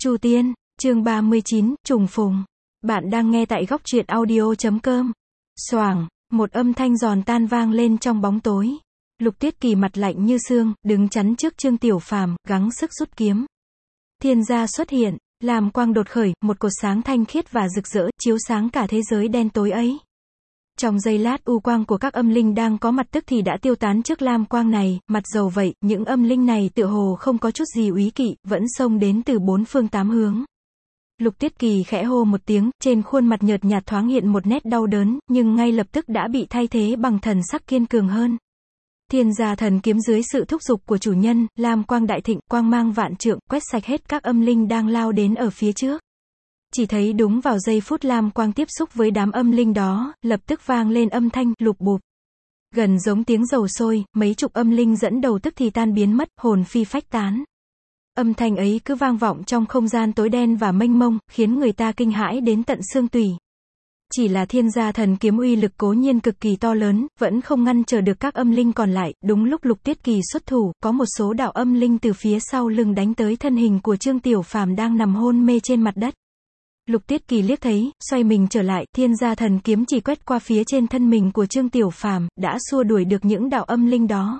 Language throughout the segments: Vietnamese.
Chu Tiên, chương 39, trùng phùng. Bạn đang nghe tại góc truyện audio.com. Xoàng, một âm thanh giòn tan vang lên trong bóng tối. Lục Tuyết Kỳ mặt lạnh như xương, đứng chắn trước Trương Tiểu Phàm, gắng sức rút kiếm. Thiên gia xuất hiện, làm quang đột khởi, một cột sáng thanh khiết và rực rỡ, chiếu sáng cả thế giới đen tối ấy. Trong giây lát u quang của các âm linh đang có mặt tức thì đã tiêu tán trước lam quang này, mặt dầu vậy, những âm linh này tựa hồ không có chút gì úy kỵ, vẫn xông đến từ bốn phương tám hướng. Lục Tuyết Kỳ khẽ hô một tiếng, trên khuôn mặt nhợt nhạt thoáng hiện một nét đau đớn, nhưng ngay lập tức đã bị thay thế bằng thần sắc kiên cường hơn. Thiên gia thần kiếm dưới sự thúc giục của chủ nhân, lam quang đại thịnh, quang mang vạn trượng, quét sạch hết các âm linh đang lao đến ở phía trước. Chỉ thấy đúng vào giây phút lam quang tiếp xúc với đám âm linh đó, lập tức vang lên âm thanh lục bụp. Gần giống tiếng dầu sôi, mấy chục âm linh dẫn đầu tức thì tan biến mất, hồn phi phách tán. Âm thanh ấy cứ vang vọng trong không gian tối đen và mênh mông, khiến người ta kinh hãi đến tận xương tủy. Chỉ là thiên gia thần kiếm uy lực cố nhiên cực kỳ to lớn, vẫn không ngăn trở được các âm linh còn lại. Đúng lúc Lục Tuyết Kỳ xuất thủ, có một số đạo âm linh từ phía sau lưng đánh tới thân hình của Trương Tiểu Phàm đang nằm hôn mê trên mặt đất. Lục Tuyết Kỳ liếc thấy, xoay mình trở lại, thiên gia thần kiếm chỉ quét qua phía trên thân mình của Trương Tiểu Phàm, đã xua đuổi được những đạo âm linh đó.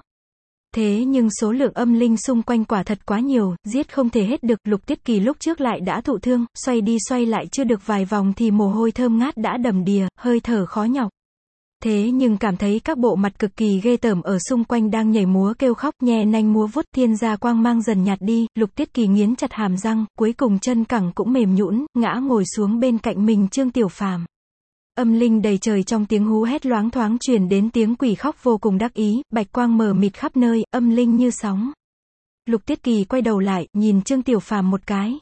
Thế nhưng số lượng âm linh xung quanh quả thật quá nhiều, giết không thể hết được. Lục Tuyết Kỳ lúc trước lại đã thụ thương, xoay đi xoay lại chưa được vài vòng thì mồ hôi thơm ngát đã đầm đìa, hơi thở khó nhọc. Thế nhưng cảm thấy các bộ mặt cực kỳ ghê tởm ở xung quanh đang nhảy múa kêu khóc, nhe nanh múa vuốt, thiên gia quang mang dần nhạt đi. Lục Tuyết Kỳ nghiến chặt hàm răng, cuối cùng chân cẳng cũng mềm nhũn, ngã ngồi xuống bên cạnh mình Trương Tiểu Phàm. Âm linh đầy trời, trong tiếng hú hét loáng thoáng truyền đến tiếng quỷ khóc vô cùng đắc ý, bạch quang mờ mịt khắp nơi, âm linh như sóng. Lục Tuyết Kỳ quay đầu lại, nhìn Trương Tiểu Phàm một cái.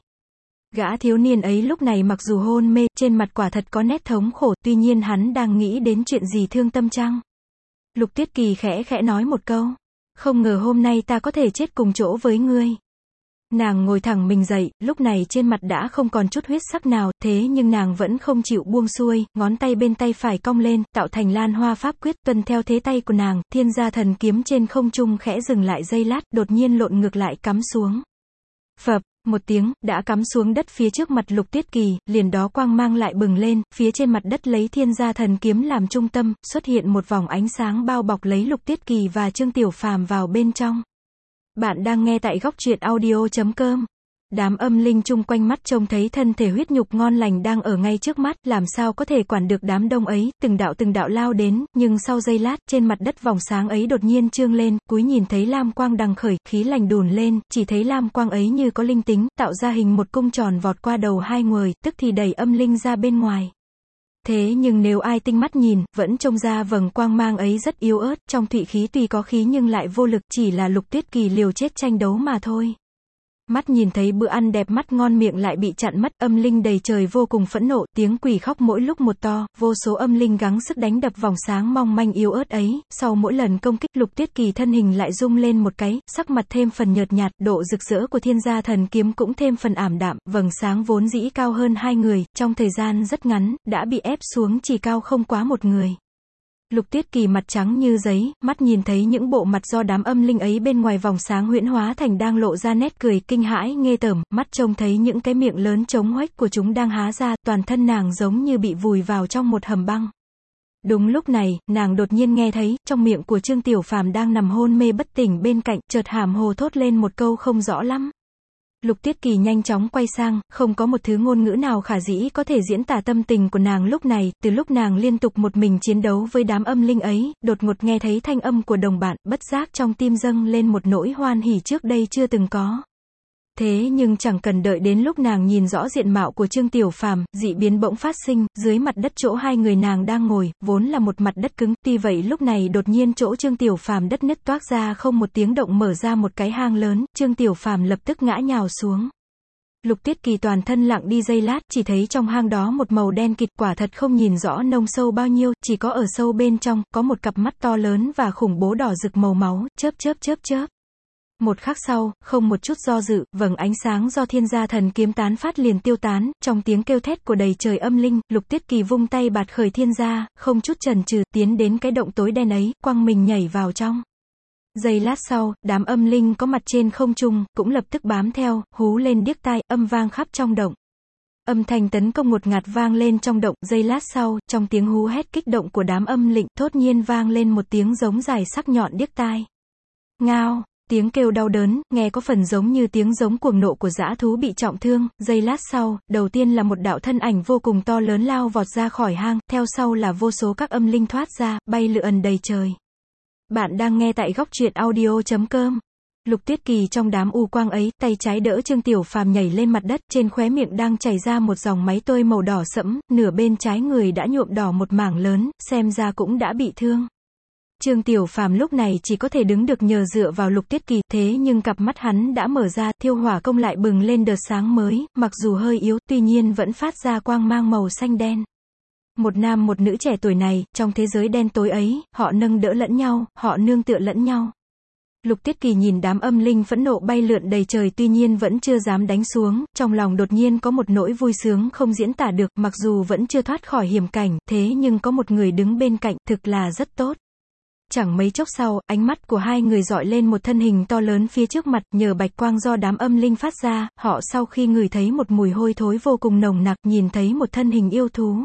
Gã thiếu niên ấy lúc này mặc dù hôn mê, trên mặt quả thật có nét thống khổ, tuy nhiên hắn đang nghĩ đến chuyện gì thương tâm chăng? Lục Tuyết Kỳ khẽ khẽ nói một câu. Không ngờ hôm nay ta có thể chết cùng chỗ với ngươi. Nàng ngồi thẳng mình dậy, lúc này trên mặt đã không còn chút huyết sắc nào, thế nhưng nàng vẫn không chịu buông xuôi, ngón tay bên tay phải cong lên, tạo thành lan hoa pháp quyết, tuân theo thế tay của nàng, thiên gia thần kiếm trên không trung khẽ dừng lại giây lát, đột nhiên lộn ngược lại cắm xuống. Phập, một tiếng, đã cắm xuống đất phía trước mặt Lục Tuyết Kỳ, liền đó quang mang lại bừng lên, phía trên mặt đất lấy thiên gia thần kiếm làm trung tâm, xuất hiện một vòng ánh sáng bao bọc lấy Lục Tuyết Kỳ và Trương Tiểu Phàm vào bên trong. Bạn đang nghe tại góc truyện audio.com. Đám âm linh chung quanh mắt trông thấy thân thể huyết nhục ngon lành đang ở ngay trước mắt, làm sao có thể quản được đám đông ấy, từng đạo lao đến, nhưng sau giây lát, trên mặt đất vòng sáng ấy đột nhiên trương lên, cúi nhìn thấy lam quang đằng khởi, khí lành đùn lên, chỉ thấy lam quang ấy như có linh tính, tạo ra hình một cung tròn vọt qua đầu hai người, tức thì đẩy âm linh ra bên ngoài. Thế nhưng nếu ai tinh mắt nhìn, vẫn trông ra vầng quang mang ấy rất yếu ớt, trong thụy khí tuy có khí nhưng lại vô lực, chỉ là Lục Tuyết Kỳ liều chết tranh đấu mà thôi. Mắt nhìn thấy bữa ăn đẹp mắt ngon miệng lại bị chặn mất, âm linh đầy trời vô cùng phẫn nộ, tiếng quỷ khóc mỗi lúc một to, vô số âm linh gắng sức đánh đập vòng sáng mong manh yếu ớt ấy, sau mỗi lần công kích Lục Tuyết Kỳ thân hình lại rung lên một cái, sắc mặt thêm phần nhợt nhạt, độ rực rỡ của thiên gia thần kiếm cũng thêm phần ảm đạm, vầng sáng vốn dĩ cao hơn hai người, trong thời gian rất ngắn, đã bị ép xuống chỉ cao không quá một người. Lục Tuyết Kỳ mặt trắng như giấy, mắt nhìn thấy những bộ mặt do đám âm linh ấy bên ngoài vòng sáng huyễn hóa thành đang lộ ra nét cười kinh hãi nghê tởm, mắt trông thấy những cái miệng lớn trống huếch của chúng đang há ra, toàn thân nàng giống như bị vùi vào trong một hầm băng. Đúng lúc này, nàng đột nhiên nghe thấy, trong miệng của Trương Tiểu Phàm đang nằm hôn mê bất tỉnh bên cạnh, chợt hàm hồ thốt lên một câu không rõ lắm. Lục Tuyết Kỳ nhanh chóng quay sang, không có một thứ ngôn ngữ nào khả dĩ có thể diễn tả tâm tình của nàng lúc này, từ lúc nàng liên tục một mình chiến đấu với đám âm linh ấy, đột ngột nghe thấy thanh âm của đồng bạn, bất giác trong tim dâng lên một nỗi hoan hỉ trước đây chưa từng có. Thế nhưng chẳng cần đợi đến lúc nàng nhìn rõ diện mạo của Trương Tiểu Phàm, dị biến bỗng phát sinh, dưới mặt đất chỗ hai người nàng đang ngồi, vốn là một mặt đất cứng, tuy vậy lúc này đột nhiên chỗ Trương Tiểu Phàm đất nứt toác ra không một tiếng động mở ra một cái hang lớn, Trương Tiểu Phàm lập tức ngã nhào xuống. Lục Tuyết Kỳ toàn thân lặng đi giây lát, chỉ thấy trong hang đó một màu đen kịt, quả thật không nhìn rõ nông sâu bao nhiêu, chỉ có ở sâu bên trong, có một cặp mắt to lớn và khủng bố đỏ rực màu máu, chớp chớp chớp chớp. Một khắc sau, không một chút do dự, vầng ánh sáng do thiên gia thần kiếm tán phát liền tiêu tán, trong tiếng kêu thét của đầy trời âm linh, Lục Tuyết Kỳ vung tay bạt khởi thiên gia, không chút chần chừ, tiến đến cái động tối đen ấy, quăng mình nhảy vào trong. Giây lát sau, đám âm linh có mặt trên không trung, cũng lập tức bám theo, hú lên điếc tai, âm vang khắp trong động. Âm thanh tấn công ngột ngạt vang lên trong động, giây lát sau, trong tiếng hú hét kích động của đám âm linh, thốt nhiên vang lên một tiếng giống dài sắc nhọn điếc tai. Ngao, tiếng kêu đau đớn, nghe có phần giống như tiếng giống cuồng nộ của dã thú bị trọng thương, giây lát sau, đầu tiên là một đạo thân ảnh vô cùng to lớn lao vọt ra khỏi hang, theo sau là vô số các âm linh thoát ra, bay lượn đầy trời. Bạn đang nghe tại góc truyện audio.com. Lục Tuyết Kỳ trong đám u quang ấy, tay trái đỡ Trương Tiểu Phàm nhảy lên mặt đất, trên khóe miệng đang chảy ra một dòng máu tươi màu đỏ sẫm, nửa bên trái người đã nhuộm đỏ một mảng lớn, xem ra cũng đã bị thương. Trương Tiểu Phàm lúc này chỉ có thể đứng được nhờ dựa vào Lục Tuyết Kỳ, thế nhưng cặp mắt hắn đã mở ra, thiêu hỏa công lại bừng lên đợt sáng mới, mặc dù hơi yếu, tuy nhiên vẫn phát ra quang mang màu xanh đen. Một nam một nữ trẻ tuổi này, trong thế giới đen tối ấy, họ nâng đỡ lẫn nhau, họ nương tựa lẫn nhau. Lục Tuyết Kỳ nhìn đám âm linh phẫn nộ bay lượn đầy trời tuy nhiên vẫn chưa dám đánh xuống, trong lòng đột nhiên có một nỗi vui sướng không diễn tả được, mặc dù vẫn chưa thoát khỏi hiểm cảnh, thế nhưng có một người đứng bên cạnh, thực là rất tốt. Chẳng mấy chốc sau, ánh mắt của hai người dọi lên một thân hình to lớn phía trước mặt, nhờ bạch quang do đám âm linh phát ra, họ sau khi ngửi thấy một mùi hôi thối vô cùng nồng nặc, nhìn thấy một thân hình yêu thú.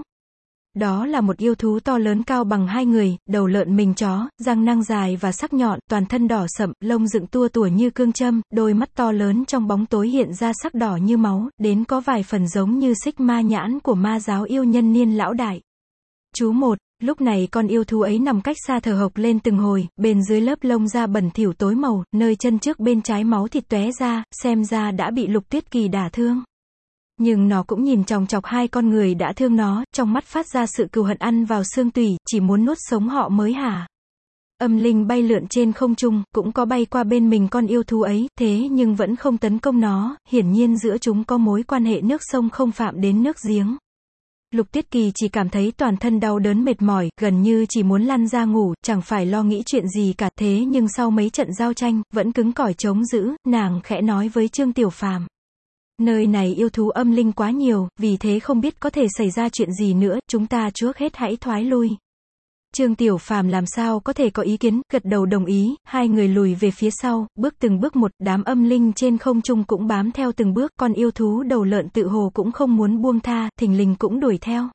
Đó là một yêu thú to lớn cao bằng hai người, đầu lợn mình chó, răng nanh dài và sắc nhọn, toàn thân đỏ sậm, lông dựng tua tủa như cương châm, đôi mắt to lớn trong bóng tối hiện ra sắc đỏ như máu, đến có vài phần giống như xích ma nhãn của ma giáo yêu nhân niên lão đại. Chú một. Lúc này con yêu thú ấy nằm cách xa thở hộc lên từng hồi, bên dưới lớp lông da bẩn thỉu tối màu, nơi chân trước bên trái máu thịt tóe ra, xem ra đã bị Lục Tuyết Kỳ đả thương. Nhưng nó cũng nhìn chòng chọc hai con người đã thương nó, trong mắt phát ra sự cừu hận ăn vào xương tủy, chỉ muốn nuốt sống họ mới hả. Âm linh bay lượn trên không trung, cũng có bay qua bên mình con yêu thú ấy, thế nhưng vẫn không tấn công nó, hiển nhiên giữa chúng có mối quan hệ nước sông không phạm đến nước giếng. Lục Tuyết Kỳ chỉ cảm thấy toàn thân đau đớn mệt mỏi, gần như chỉ muốn lăn ra ngủ, chẳng phải lo nghĩ chuyện gì cả, thế nhưng sau mấy trận giao tranh, vẫn cứng cỏi chống giữ, nàng khẽ nói với Trương Tiểu Phàm. Nơi này yêu thú âm linh quá nhiều, vì thế không biết có thể xảy ra chuyện gì nữa, chúng ta trước hết hãy thoái lui. Trương Tiểu Phàm làm sao có thể có ý kiến, gật đầu đồng ý, hai người lùi về phía sau, bước từng bước một, đám âm linh trên không trung cũng bám theo từng bước, con yêu thú đầu lợn tự hồ cũng không muốn buông tha, thình lình cũng đuổi theo.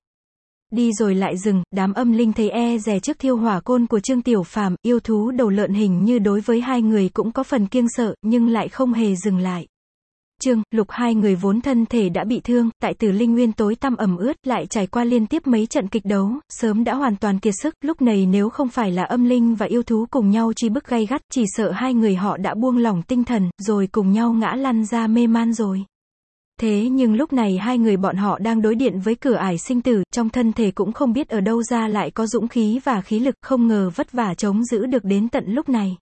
Đi rồi lại dừng, đám âm linh thấy e dè trước thiêu hỏa côn của Trương Tiểu Phàm, yêu thú đầu lợn hình như đối với hai người cũng có phần kiêng sợ, nhưng lại không hề dừng lại. Trương, Lục hai người vốn thân thể đã bị thương, tại Tử Linh Nguyên tối tăm ẩm ướt, lại trải qua liên tiếp mấy trận kịch đấu, sớm đã hoàn toàn kiệt sức, lúc này nếu không phải là âm linh và yêu thú cùng nhau truy bức gay gắt, chỉ sợ hai người họ đã buông lỏng tinh thần, rồi cùng nhau ngã lăn ra mê man rồi. Thế nhưng lúc này hai người bọn họ đang đối diện với cửa ải sinh tử, trong thân thể cũng không biết ở đâu ra lại có dũng khí và khí lực, không ngờ vất vả chống giữ được đến tận lúc này.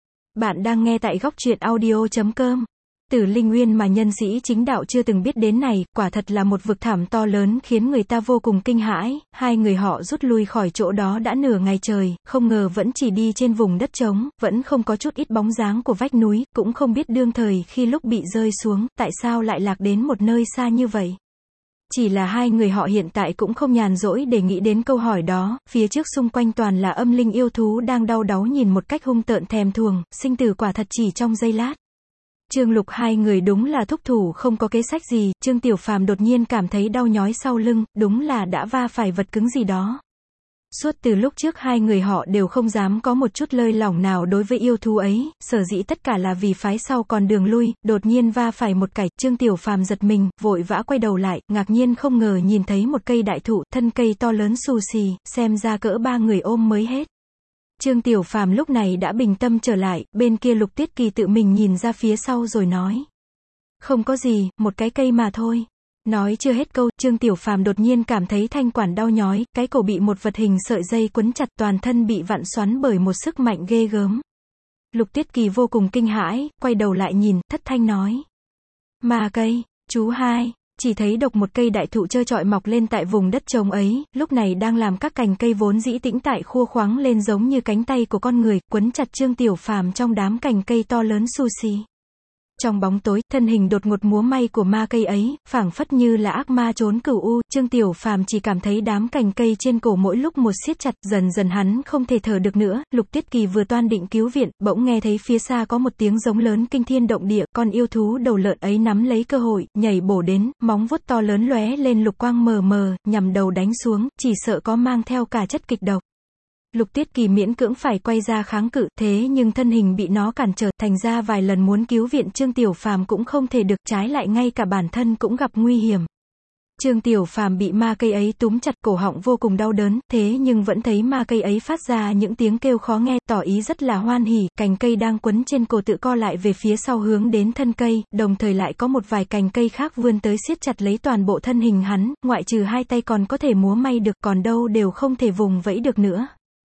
Bạn đang nghe tại góc truyện audio.com. Tử Linh Nguyên mà nhân sĩ chính đạo chưa từng biết đến này, quả thật là một vực thẳm to lớn khiến người ta vô cùng kinh hãi, hai người họ rút lui khỏi chỗ đó đã nửa ngày trời, không ngờ vẫn chỉ đi trên vùng đất trống, vẫn không có chút ít bóng dáng của vách núi, cũng không biết đương thời khi lúc bị rơi xuống, tại sao lại lạc đến một nơi xa như vậy. Chỉ là hai người họ hiện tại cũng không nhàn rỗi để nghĩ đến câu hỏi đó, phía trước xung quanh toàn là âm linh yêu thú đang đau đáu nhìn một cách hung tợn thèm thuồng, sinh tử quả thật chỉ trong giây lát. Trương Lục hai người đúng là thúc thủ không có kế sách gì, Trương Tiểu Phàm đột nhiên cảm thấy đau nhói sau lưng, đúng là đã va phải vật cứng gì đó. Suốt từ lúc trước hai người họ đều không dám có một chút lơi lỏng nào đối với yêu thú ấy, sở dĩ tất cả là vì phái sau còn đường lui, đột nhiên va phải một cạch, Trương Tiểu Phàm giật mình, vội vã quay đầu lại, ngạc nhiên không ngờ nhìn thấy một cây đại thụ, thân cây to lớn xù xì, xem ra cỡ ba người ôm mới hết. Trương Tiểu Phàm lúc này đã bình tâm trở lại, bên kia Lục Tuyết Kỳ tự mình nhìn ra phía sau rồi nói. Không có gì, một cái cây mà thôi. Nói chưa hết câu, Trương Tiểu Phàm đột nhiên cảm thấy thanh quản đau nhói, cái cổ bị một vật hình sợi dây quấn chặt, toàn thân bị vặn xoắn bởi một sức mạnh ghê gớm. Lục Tuyết Kỳ vô cùng kinh hãi, quay đầu lại nhìn, thất thanh nói. Mà cây, chú hai. Chỉ thấy độc một cây đại thụ trơ trọi mọc lên tại vùng đất trống ấy, lúc này đang làm các cành cây vốn dĩ tĩnh tại khua khoáng lên giống như cánh tay của con người, quấn chặt Trương Tiểu Phàm trong đám cành cây to lớn xù xì. Trong bóng tối, thân hình đột ngột múa may của ma cây ấy, phảng phất như là ác ma trốn cửu u, Trương Tiểu Phàm chỉ cảm thấy đám cành cây trên cổ mỗi lúc một siết chặt, dần dần hắn không thể thở được nữa. Lục Tuyết Kỳ vừa toan định cứu viện, bỗng nghe thấy phía xa có một tiếng giống lớn kinh thiên động địa, con yêu thú đầu lợn ấy nắm lấy cơ hội, nhảy bổ đến, móng vuốt to lớn lóe lên lục quang mờ mờ, nhằm đầu đánh xuống, chỉ sợ có mang theo cả chất kịch độc. Lục Tuyết Kỳ miễn cưỡng phải quay ra kháng cự, thế nhưng thân hình bị nó cản trở, thành ra vài lần muốn cứu viện Trương Tiểu Phàm cũng không thể được, trái lại ngay cả bản thân cũng gặp nguy hiểm. Trương Tiểu Phàm bị ma cây ấy túm chặt, cổ họng vô cùng đau đớn, thế nhưng vẫn thấy ma cây ấy phát ra những tiếng kêu khó nghe, tỏ ý rất là hoan hỉ, cành cây đang quấn trên cổ tự co lại về phía sau hướng đến thân cây, đồng thời lại có một vài cành cây khác vươn tới siết chặt lấy toàn bộ thân hình hắn, ngoại trừ hai tay còn có thể múa may được, còn đâu đều không thể vùng vẫy được nữa.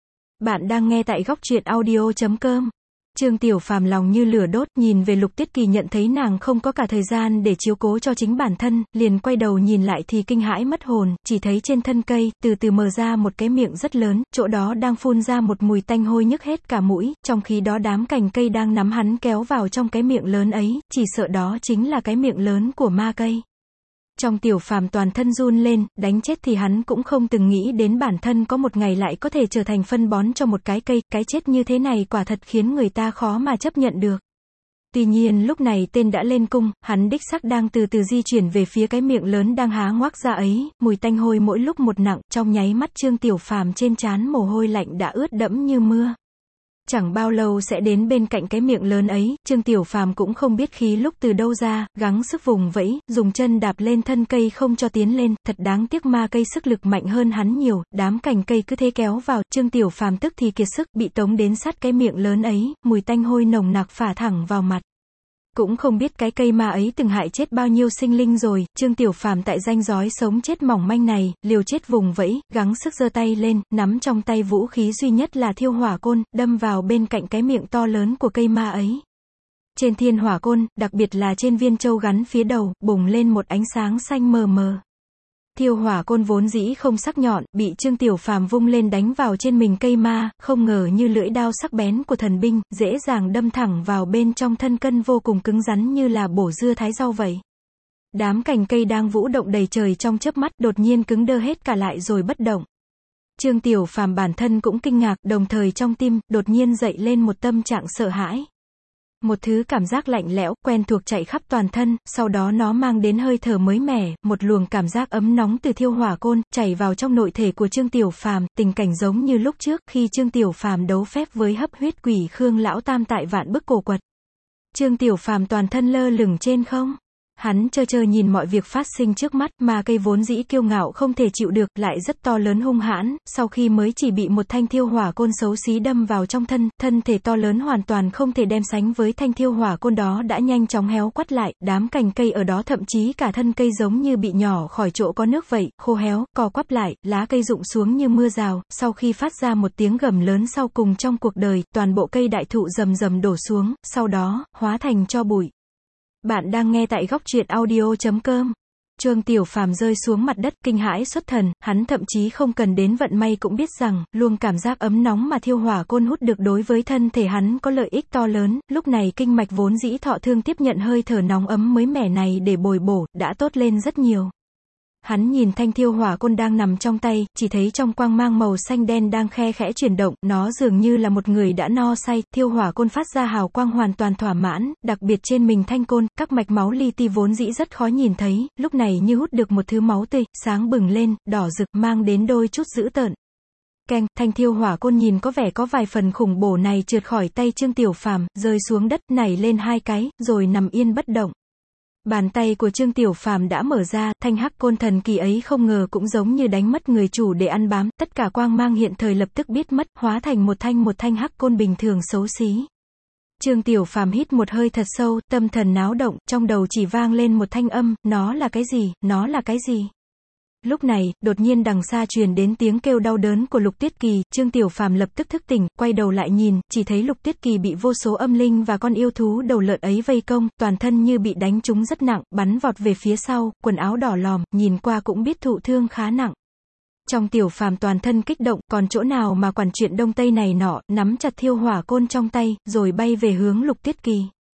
Bạn đang nghe tại góc truyện audio.com. Trương Tiểu Phàm lòng như lửa đốt, nhìn về Lục Tuyết Kỳ nhận thấy nàng không có cả thời gian để chiếu cố cho chính bản thân, liền quay đầu nhìn lại thì kinh hãi mất hồn, chỉ thấy trên thân cây, từ từ mở ra một cái miệng rất lớn, chỗ đó đang phun ra một mùi tanh hôi nhức hết cả mũi, trong khi đó đám cành cây đang nắm hắn kéo vào trong cái miệng lớn ấy, chỉ sợ đó chính là cái miệng lớn của ma cây. Trong Tiểu Phàm toàn thân run lên, đánh chết thì hắn cũng không từng nghĩ đến bản thân có một ngày lại có thể trở thành phân bón cho một cái cây, cái chết như thế này quả thật khiến người ta khó mà chấp nhận được. Tuy nhiên lúc này tên đã lên cung, hắn đích xác đang từ từ di chuyển về phía cái miệng lớn đang há ngoác ra ấy, mùi tanh hôi mỗi lúc một nặng, trong nháy mắt Trương Tiểu Phàm trên trán mồ hôi lạnh đã ướt đẫm như mưa. Chẳng bao lâu sẽ đến bên cạnh cái miệng lớn ấy, Trương Tiểu Phàm cũng không biết khí lúc từ đâu ra, gắng sức vùng vẫy, dùng chân đạp lên thân cây không cho tiến lên, thật đáng tiếc ma cây sức lực mạnh hơn hắn nhiều, đám cành cây cứ thế kéo vào, Trương Tiểu Phàm tức thì kiệt sức, bị tống đến sát cái miệng lớn ấy, mùi tanh hôi nồng nặc phả thẳng vào mặt. Cũng không biết cái cây ma ấy từng hại chết bao nhiêu sinh linh rồi, Trương Tiểu Phàm tại ranh giới sống chết mỏng manh này, liều chết vùng vẫy, gắng sức giơ tay lên, nắm trong tay vũ khí duy nhất là Thiêu Hỏa Côn, đâm vào bên cạnh cái miệng to lớn của cây ma ấy. Trên Thiên Hỏa Côn, đặc biệt là trên viên châu gắn phía đầu, bùng lên một ánh sáng xanh mờ mờ. Thiêu Hỏa Côn vốn dĩ không sắc nhọn, bị Trương Tiểu Phàm vung lên đánh vào trên mình cây ma, không ngờ như lưỡi đao sắc bén của thần binh, dễ dàng đâm thẳng vào bên trong thân cân vô cùng cứng rắn như là bổ dưa thái rau vậy. Đám cành cây đang vũ động đầy trời trong chớp mắt, đột nhiên cứng đơ hết cả lại rồi bất động. Trương Tiểu Phàm bản thân cũng kinh ngạc, đồng thời trong tim, đột nhiên dậy lên một tâm trạng sợ hãi. Một thứ cảm giác lạnh lẽo, quen thuộc chạy khắp toàn thân, sau đó nó mang đến hơi thở mới mẻ, một luồng cảm giác ấm nóng từ Thiêu Hỏa Côn, chảy vào trong nội thể của Trương Tiểu Phàm, tình cảnh giống như lúc trước, khi Trương Tiểu Phàm đấu phép với hấp huyết quỷ Khương Lão Tam tại Vạn Bức Cổ Quật. Trương Tiểu Phàm toàn thân lơ lửng trên không. Hắn trơ trơ nhìn mọi việc phát sinh trước mắt, mà cây vốn dĩ kiêu ngạo không thể chịu được, lại rất to lớn hung hãn, sau khi mới chỉ bị một thanh Thiêu Hỏa Côn xấu xí đâm vào trong thân thể to lớn hoàn toàn không thể đem sánh với thanh Thiêu Hỏa Côn đó đã nhanh chóng héo quắt lại, đám cành cây ở đó thậm chí cả thân cây giống như bị nhỏ khỏi chỗ có nước vậy, khô héo, co quắp lại, lá cây rụng xuống như mưa rào, sau khi phát ra một tiếng gầm lớn sau cùng trong cuộc đời, toàn bộ cây đại thụ rầm rầm đổ xuống, sau đó, hóa thành tro bụi. Bạn đang nghe tại góc truyện audio.com. Trương Tiểu Phàm rơi xuống mặt đất, kinh hãi xuất thần, hắn thậm chí không cần đến vận may cũng biết rằng, luồng cảm giác ấm nóng mà Thiêu Hỏa Côn hút được đối với thân thể hắn có lợi ích to lớn, lúc này kinh mạch vốn dĩ thọ thương tiếp nhận hơi thở nóng ấm mới mẻ này để bồi bổ, đã tốt lên rất nhiều. Hắn nhìn thanh Thiêu Hỏa Côn đang nằm trong tay, chỉ thấy trong quang mang màu xanh đen đang khe khẽ chuyển động, nó dường như là một người đã no say, Thiêu Hỏa Côn phát ra hào quang hoàn toàn thỏa mãn, đặc biệt trên mình thanh côn, các mạch máu li ti vốn dĩ rất khó nhìn thấy, lúc này như hút được một thứ máu tươi, sáng bừng lên, đỏ rực, mang đến đôi chút dữ tợn. Keng, thanh Thiêu Hỏa Côn nhìn có vẻ có vài phần khủng bổ này trượt khỏi tay Trương Tiểu Phàm, rơi xuống đất, nảy lên hai cái, rồi nằm yên bất động. Bàn tay của Trương Tiểu Phàm đã mở ra, thanh hắc côn thần kỳ ấy không ngờ cũng giống như đánh mất người chủ để ăn bám, tất cả quang mang hiện thời lập tức biết mất, hóa thành một thanh hắc côn bình thường xấu xí. Trương Tiểu Phàm hít một hơi thật sâu, tâm thần náo động, trong đầu chỉ vang lên một thanh âm, nó là cái gì, nó là cái gì? Lúc này, đột nhiên đằng xa truyền đến tiếng kêu đau đớn của Lục Tuyết Kỳ, Trương Tiểu Phàm lập tức thức tỉnh, quay đầu lại nhìn, chỉ thấy Lục Tuyết Kỳ bị vô số âm linh và con yêu thú đầu lợn ấy vây công, toàn thân như bị đánh trúng rất nặng, bắn vọt về phía sau, quần áo đỏ lòm, nhìn qua cũng biết thụ thương khá nặng. Trong Tiểu Phàm toàn thân kích động, còn chỗ nào mà quản chuyện đông tây này nọ, nắm chặt Thiêu Hỏa Côn trong tay, rồi bay về hướng Lục Tuyết Kỳ.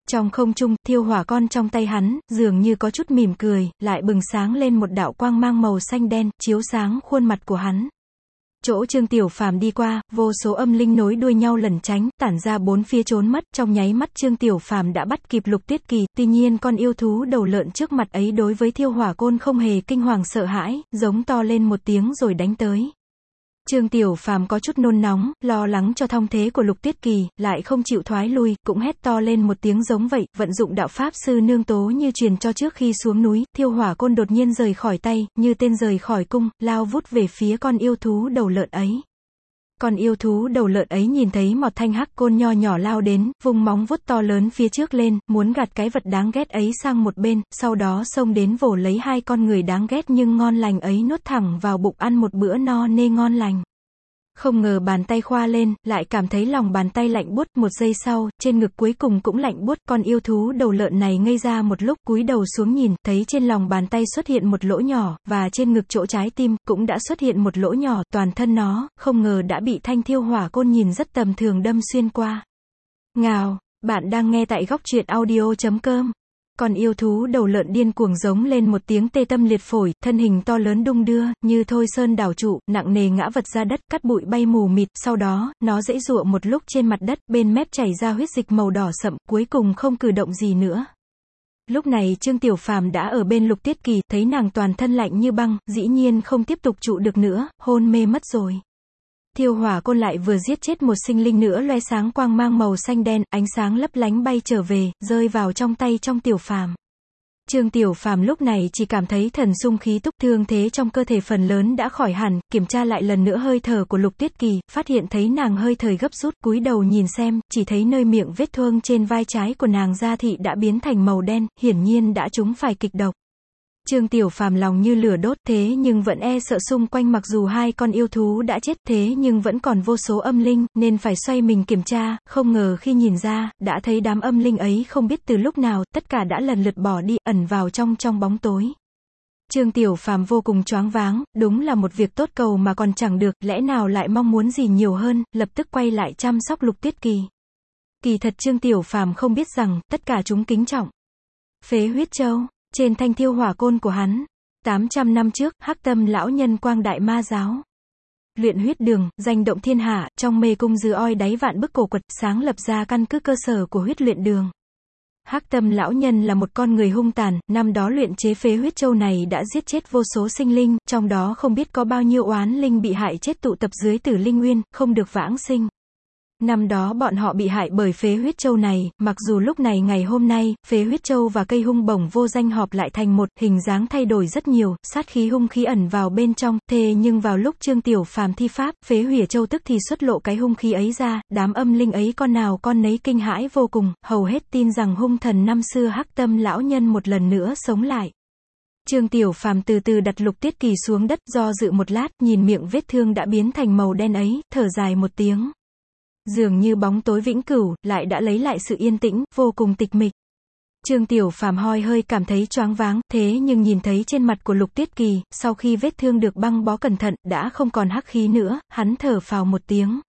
Trong không trung, thiêu hỏa con trong tay hắn, dường như có chút mỉm cười, lại bừng sáng lên một đạo quang mang màu xanh đen, chiếu sáng khuôn mặt của hắn. Chỗ Trương Tiểu Phàm đi qua, vô số âm linh nối đuôi nhau lẩn tránh, tản ra bốn phía trốn mất, trong nháy mắt Trương Tiểu Phàm đã bắt kịp Lục Tuyết Kỳ, tuy nhiên con yêu thú đầu lợn trước mặt ấy đối với thiêu hỏa côn không hề kinh hoàng sợ hãi, giống to lên một tiếng rồi đánh tới. Trương Tiểu Phàm có chút nôn nóng, lo lắng cho thong thế của Lục Tuyết Kỳ, lại không chịu thoái lui, cũng hét to lên một tiếng giống vậy, vận dụng đạo pháp sư nương tố như truyền cho trước khi xuống núi, thiêu hỏa côn đột nhiên rời khỏi tay, như tên rời khỏi cung, lao vút về phía con yêu thú đầu lợn ấy. Con yêu thú đầu lợn ấy nhìn thấy một thanh hắc côn nho nhỏ lao đến, vung móng vuốt to lớn phía trước lên, muốn gạt cái vật đáng ghét ấy sang một bên, sau đó xông đến vồ lấy hai con người đáng ghét nhưng ngon lành ấy nuốt thẳng vào bụng ăn một bữa no nê ngon lành. Không ngờ bàn tay khoa lên, lại cảm thấy lòng bàn tay lạnh buốt, một giây sau, trên ngực cuối cùng cũng lạnh buốt, con yêu thú đầu lợn này ngây ra một lúc, cúi đầu xuống nhìn, thấy trên lòng bàn tay xuất hiện một lỗ nhỏ, và trên ngực chỗ trái tim, cũng đã xuất hiện một lỗ nhỏ, toàn thân nó, không ngờ đã bị thanh thiêu hỏa côn nhìn rất tầm thường đâm xuyên qua. Ngào, bạn đang nghe tại góc truyện audio.com. Con yêu thú đầu lợn điên cuồng giống lên một tiếng tê tâm liệt phổi, thân hình to lớn đung đưa, như thôi sơn đảo trụ, nặng nề ngã vật ra đất, cát bụi bay mù mịt, sau đó, nó giãy giụa một lúc trên mặt đất, bên mép chảy ra huyết dịch màu đỏ sậm, cuối cùng không cử động gì nữa. Lúc này Trương Tiểu Phàm đã ở bên Lục Tuyết Kỳ, thấy nàng toàn thân lạnh như băng, dĩ nhiên không tiếp tục trụ được nữa, hôn mê mất rồi. Thiêu hỏa côn lại vừa giết chết một sinh linh nữa loe sáng quang mang màu xanh đen, ánh sáng lấp lánh bay trở về, rơi vào trong tay trong Tiểu Phàm. Trương Tiểu Phàm lúc này chỉ cảm thấy thần sung khí túc, thương thế trong cơ thể phần lớn đã khỏi hẳn, kiểm tra lại lần nữa hơi thở của Lục Tuyết Kỳ, phát hiện thấy nàng hơi thở gấp rút, cúi đầu nhìn xem, chỉ thấy nơi miệng vết thương trên vai trái của nàng da thị đã biến thành màu đen, hiển nhiên đã trúng phải kịch độc. Trương Tiểu Phàm lòng như lửa đốt, thế nhưng vẫn e sợ xung quanh mặc dù hai con yêu thú đã chết, thế nhưng vẫn còn vô số âm linh, nên phải xoay mình kiểm tra, không ngờ khi nhìn ra, đã thấy đám âm linh ấy không biết từ lúc nào, tất cả đã lần lượt bỏ đi, ẩn vào trong bóng tối. Trương Tiểu Phàm vô cùng choáng váng, đúng là một việc tốt cầu mà còn chẳng được, lẽ nào lại mong muốn gì nhiều hơn, lập tức quay lại chăm sóc Lục Tuyết Kỳ. Kỳ thật Trương Tiểu Phàm không biết rằng, tất cả chúng kính trọng Phế Huyết Châu trên thanh thiêu hỏa côn của hắn. 800 năm trước, Hắc Tâm lão nhân Quang Đại Ma giáo luyện huyết đường, danh động thiên hạ, trong mê cung dưới oi đáy vạn bức cổ quật, sáng lập ra căn cứ cơ sở của huyết luyện đường. Hắc Tâm lão nhân là một con người hung tàn, năm đó luyện chế phế huyết châu này đã giết chết vô số sinh linh, trong đó không biết có bao nhiêu oán linh bị hại chết tụ tập dưới Tử Linh Nguyên, không được vãng sinh. Năm đó bọn họ bị hại bởi phế huyết châu này, mặc dù lúc này ngày hôm nay, phế huyết châu và cây hung bổng vô danh họp lại thành một, hình dáng thay đổi rất nhiều, sát khí hung khí ẩn vào bên trong, thế nhưng vào lúc Trương Tiểu Phàm thi pháp, phế hủy châu tức thì xuất lộ cái hung khí ấy ra, đám âm linh ấy con nào con nấy kinh hãi vô cùng, hầu hết tin rằng hung thần năm xưa Hắc Tâm lão nhân một lần nữa sống lại. Trương Tiểu Phàm từ từ đặt Lục Tuyết Kỳ xuống đất, do dự một lát, nhìn miệng vết thương đã biến thành màu đen ấy, thở dài một tiếng. Dường như bóng tối vĩnh cửu, lại đã lấy lại sự yên tĩnh, vô cùng tịch mịch. Trương Tiểu Phàm hơi cảm thấy choáng váng, thế nhưng nhìn thấy trên mặt của Lục Tuyết Kỳ, sau khi vết thương được băng bó cẩn thận, đã không còn hắc khí nữa, hắn thở phào một tiếng.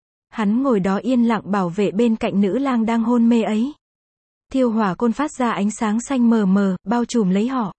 Hắn ngồi đó yên lặng bảo vệ bên cạnh nữ lang đang hôn mê ấy. Thiêu hỏa côn phát ra ánh sáng xanh mờ mờ, bao trùm lấy họ.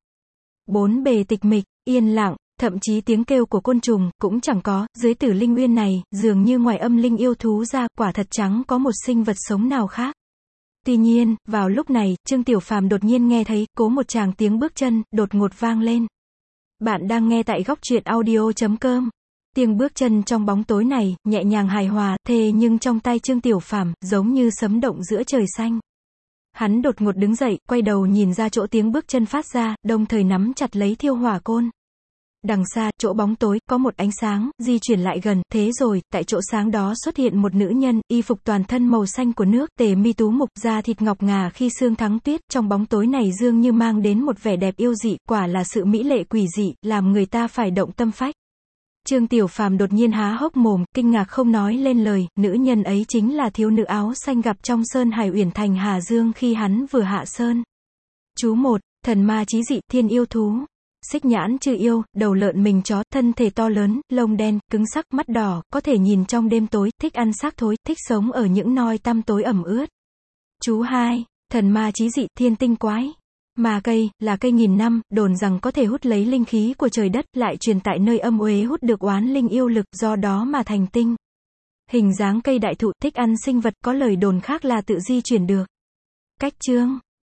Bốn bề tịch mịch, yên lặng. Thậm chí tiếng kêu của côn trùng, cũng chẳng có, dưới Tử Linh Nguyên này, dường như ngoài âm linh yêu thú ra, quả thật chẳng có một sinh vật sống nào khác. Tuy nhiên, vào lúc này, Trương Tiểu Phàm đột nhiên nghe thấy, cố một tràng tiếng bước chân, đột ngột vang lên. Bạn đang nghe tại góc truyện audio.com. Tiếng bước chân trong bóng tối này, nhẹ nhàng hài hòa, thế nhưng trong tay Trương Tiểu Phàm, giống như sấm động giữa trời xanh. Hắn đột ngột đứng dậy, quay đầu nhìn ra chỗ tiếng bước chân phát ra, đồng thời nắm chặt lấy thiêu hỏa côn. Đằng xa, chỗ bóng tối, có một ánh sáng, di chuyển lại gần, thế rồi, tại chỗ sáng đó xuất hiện một nữ nhân, y phục toàn thân màu xanh của nước, tề mi tú mục, da thịt ngọc ngà khi sương thắng tuyết, trong bóng tối này dường như mang đến một vẻ đẹp yêu dị, quả là sự mỹ lệ quỷ dị, làm người ta phải động tâm phách. Trương Tiểu Phàm đột nhiên há hốc mồm, kinh ngạc không nói lên lời, nữ nhân ấy chính là thiếu nữ áo xanh gặp trong Sơn Hải Uyển Thành Hà Dương khi hắn vừa hạ sơn. Chú 1, thần ma chí dị, thiên yêu thú. Xích nhãn chư yêu, đầu lợn mình chó, thân thể to lớn, lông đen, cứng sắc, mắt đỏ, có thể nhìn trong đêm tối, thích ăn xác thối, thích sống ở những noi tăm tối ẩm ướt. Chú 2, Thần ma chí dị, thiên tinh quái. Ma cây, là cây nghìn năm, đồn rằng có thể hút lấy linh khí của trời đất, lại truyền tại nơi âm uế hút được oán linh yêu lực, do đó mà thành tinh. Hình dáng cây đại thụ, thích ăn sinh vật, có lời đồn khác là tự di chuyển được. Cách chương